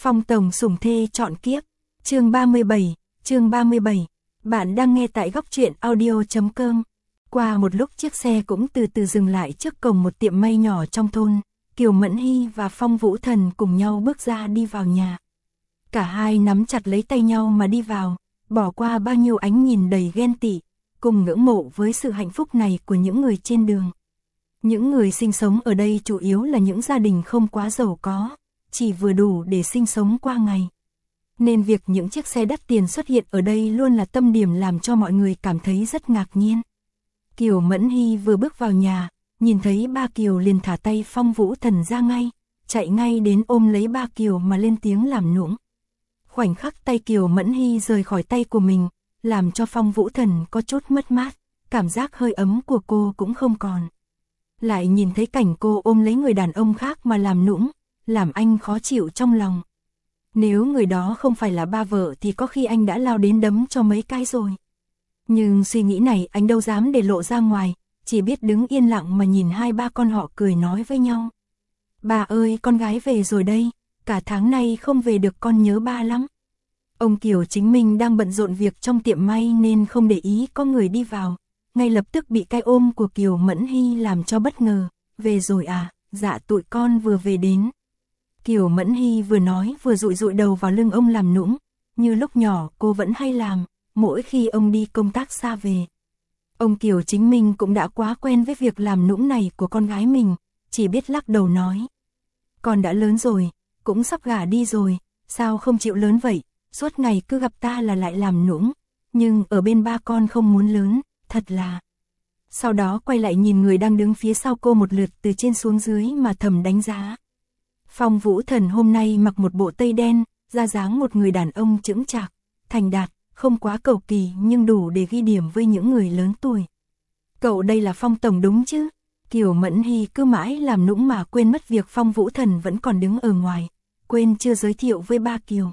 Phong tổng sủng thê chọn kiếp, chương 37. Bạn đang nghe tại góc truyện audio.com. Qua một lúc chiếc xe cũng từ từ dừng lại trước cổng một tiệm may nhỏ trong thôn, Kiều Mẫn Hy và Phong Vũ Thần cùng nhau bước ra đi vào nhà. Cả hai nắm chặt lấy tay nhau mà đi vào, bỏ qua bao nhiêu ánh nhìn đầy ghen tị, cùng ngưỡng mộ với sự hạnh phúc này của những người trên đường. Những người sinh sống ở đây chủ yếu là những gia đình không quá giàu có, chỉ vừa đủ để sinh sống qua ngày. Nên việc những chiếc xe đắt tiền xuất hiện ở đây luôn là tâm điểm làm cho mọi người cảm thấy rất ngạc nhiên. Kiều Mẫn Hy vừa bước vào nhà, nhìn thấy ba Kiều liền thả tay Phong Vũ Thần ra ngay, chạy ngay đến ôm lấy ba Kiều mà lên tiếng làm nũng. Khoảnh khắc tay Kiều Mẫn Hy rời khỏi tay của mình, làm cho Phong Vũ Thần có chút mất mát, cảm giác hơi ấm của cô cũng không còn. Lại nhìn thấy cảnh cô ôm lấy người đàn ông khác mà làm nũng, làm anh khó chịu trong lòng. Nếu người đó không phải là ba vợ thì có khi anh đã lao đến đấm cho mấy cái rồi. Nhưng suy nghĩ này anh đâu dám để lộ ra ngoài, chỉ biết đứng yên lặng mà nhìn hai ba con họ cười nói với nhau. Bà ơi, con gái về rồi đây, cả tháng nay không về được, con nhớ ba lắm. Ông Kiều Chính Minh đang bận rộn việc trong tiệm may nên không để ý có người đi vào, ngay lập tức bị cái ôm của Kiều Mẫn Hy làm cho bất ngờ. Về rồi à, dạ tụi con vừa về đến. Kiều Mẫn Hy vừa nói vừa dụi đầu vào lưng ông làm nũng, như lúc nhỏ cô vẫn hay làm, mỗi khi ông đi công tác xa về. Ông Kiều Chính Minh cũng đã quá quen với việc làm nũng này của con gái mình, chỉ biết lắc đầu nói. Con đã lớn rồi, cũng sắp gả đi rồi, sao không chịu lớn vậy, suốt ngày cứ gặp ta là lại làm nũng, nhưng ở bên ba con không muốn lớn, thật là. Sau đó quay lại nhìn người đang đứng phía sau cô một lượt từ trên xuống dưới mà thầm đánh giá. Phong Vũ Thần hôm nay mặc một bộ tây đen, ra dáng một người đàn ông chững chạc, thành đạt, không quá cầu kỳ nhưng đủ để ghi điểm với những người lớn tuổi. Cậu đây là Phong Tổng đúng chứ? Kiều Mẫn Hy cứ mãi làm nũng mà quên mất việc Phong Vũ Thần vẫn còn đứng ở ngoài, quên chưa giới thiệu với ba Kiều.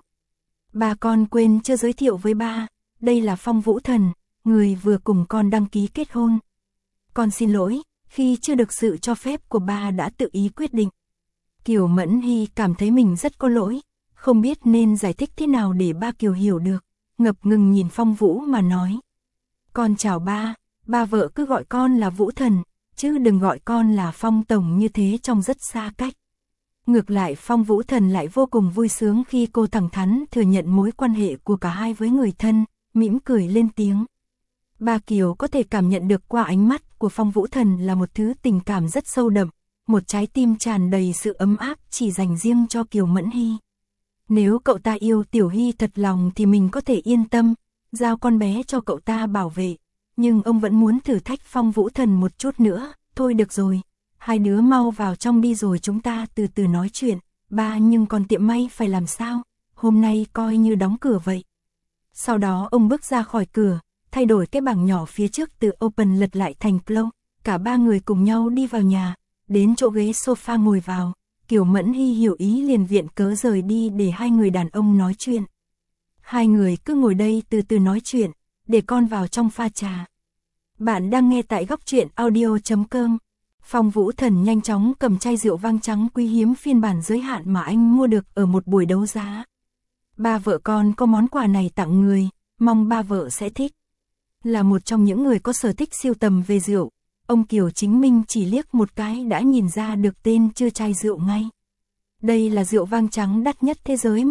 Ba con quên chưa giới thiệu với ba, đây là Phong Vũ Thần, người vừa cùng con đăng ký kết hôn. Con xin lỗi, khi chưa được sự cho phép của ba đã tự ý quyết định. Kiều Mẫn Hy cảm thấy mình rất có lỗi, không biết nên giải thích thế nào để ba Kiều hiểu được, ngập ngừng nhìn Phong Vũ mà nói. Con chào ba, ba vợ cứ gọi con là Vũ Thần, chứ đừng gọi con là Phong Tổng như thế trông rất xa cách. Ngược lại Phong Vũ Thần lại vô cùng vui sướng khi cô thẳng thắn thừa nhận mối quan hệ của cả hai với người thân, mỉm cười lên tiếng. Ba Kiều có thể cảm nhận được qua ánh mắt của Phong Vũ Thần là một thứ tình cảm rất sâu đậm, một trái tim tràn đầy sự ấm áp chỉ dành riêng cho Kiều Mẫn Hy. Nếu cậu ta yêu Tiểu Hy thật lòng thì mình có thể yên tâm, giao con bé cho cậu ta bảo vệ, nhưng ông vẫn muốn thử thách Phong Vũ Thần một chút nữa. Thôi được rồi, hai đứa mau vào trong đi rồi chúng ta từ từ nói chuyện. Ba, nhưng còn tiệm may phải làm sao? Hôm nay coi như đóng cửa vậy. Sau đó ông bước ra khỏi cửa, thay đổi cái bảng nhỏ phía trước từ open lật lại thành close. Cả ba người cùng nhau đi vào nhà, đến chỗ ghế sofa ngồi vào. Kiều Mẫn Hy hiểu ý liền viện cớ rời đi để hai người đàn ông nói chuyện. Hai người cứ ngồi đây từ từ nói chuyện, để con vào trong pha trà. Bạn đang nghe tại góc truyện audio.com. Phong Vũ Thần nhanh chóng cầm chai rượu vang trắng quý hiếm phiên bản giới hạn mà anh mua được ở một buổi đấu giá. Ba vợ con có món quà này tặng người, mong ba vợ sẽ thích. Là một trong những người có sở thích siêu tầm về rượu, ông Kiều Chính Minh chỉ liếc một cái đã nhìn ra được tên chứa chai rượu ngay. Đây là rượu vang trắng đắt nhất thế giới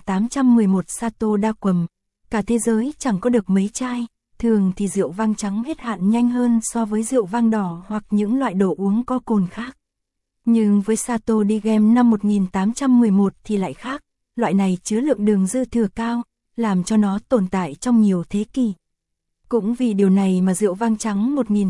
1811 Sato Đa Quầm. Cả thế giới chẳng có được mấy chai, thường thì rượu vang trắng hết hạn nhanh hơn so với rượu vang đỏ hoặc những loại đồ uống có cồn khác. Nhưng với Sato Di Gem năm 1811 thì lại khác, loại này chứa lượng đường dư thừa cao, làm cho nó tồn tại trong nhiều thế kỷ. Cũng vì điều này mà rượu vang trắng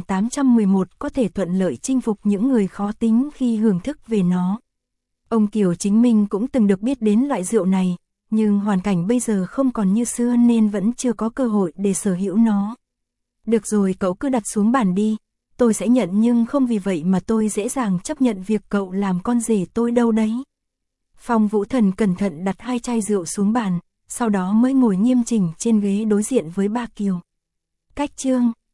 1811 có thể thuận lợi chinh phục những người khó tính khi hưởng thức về nó. Ông Kiều Chính Minh cũng từng được biết đến loại rượu này, nhưng hoàn cảnh bây giờ không còn như xưa nên vẫn chưa có cơ hội để sở hữu nó. Được rồi, cậu cứ đặt xuống bàn đi, tôi sẽ nhận nhưng không vì vậy mà tôi dễ dàng chấp nhận việc cậu làm con rể tôi đâu đấy. Phong Vũ Thần cẩn thận đặt hai chai rượu xuống bàn, sau đó mới ngồi nghiêm chỉnh trên ghế đối diện với ba Kiều. Cách chương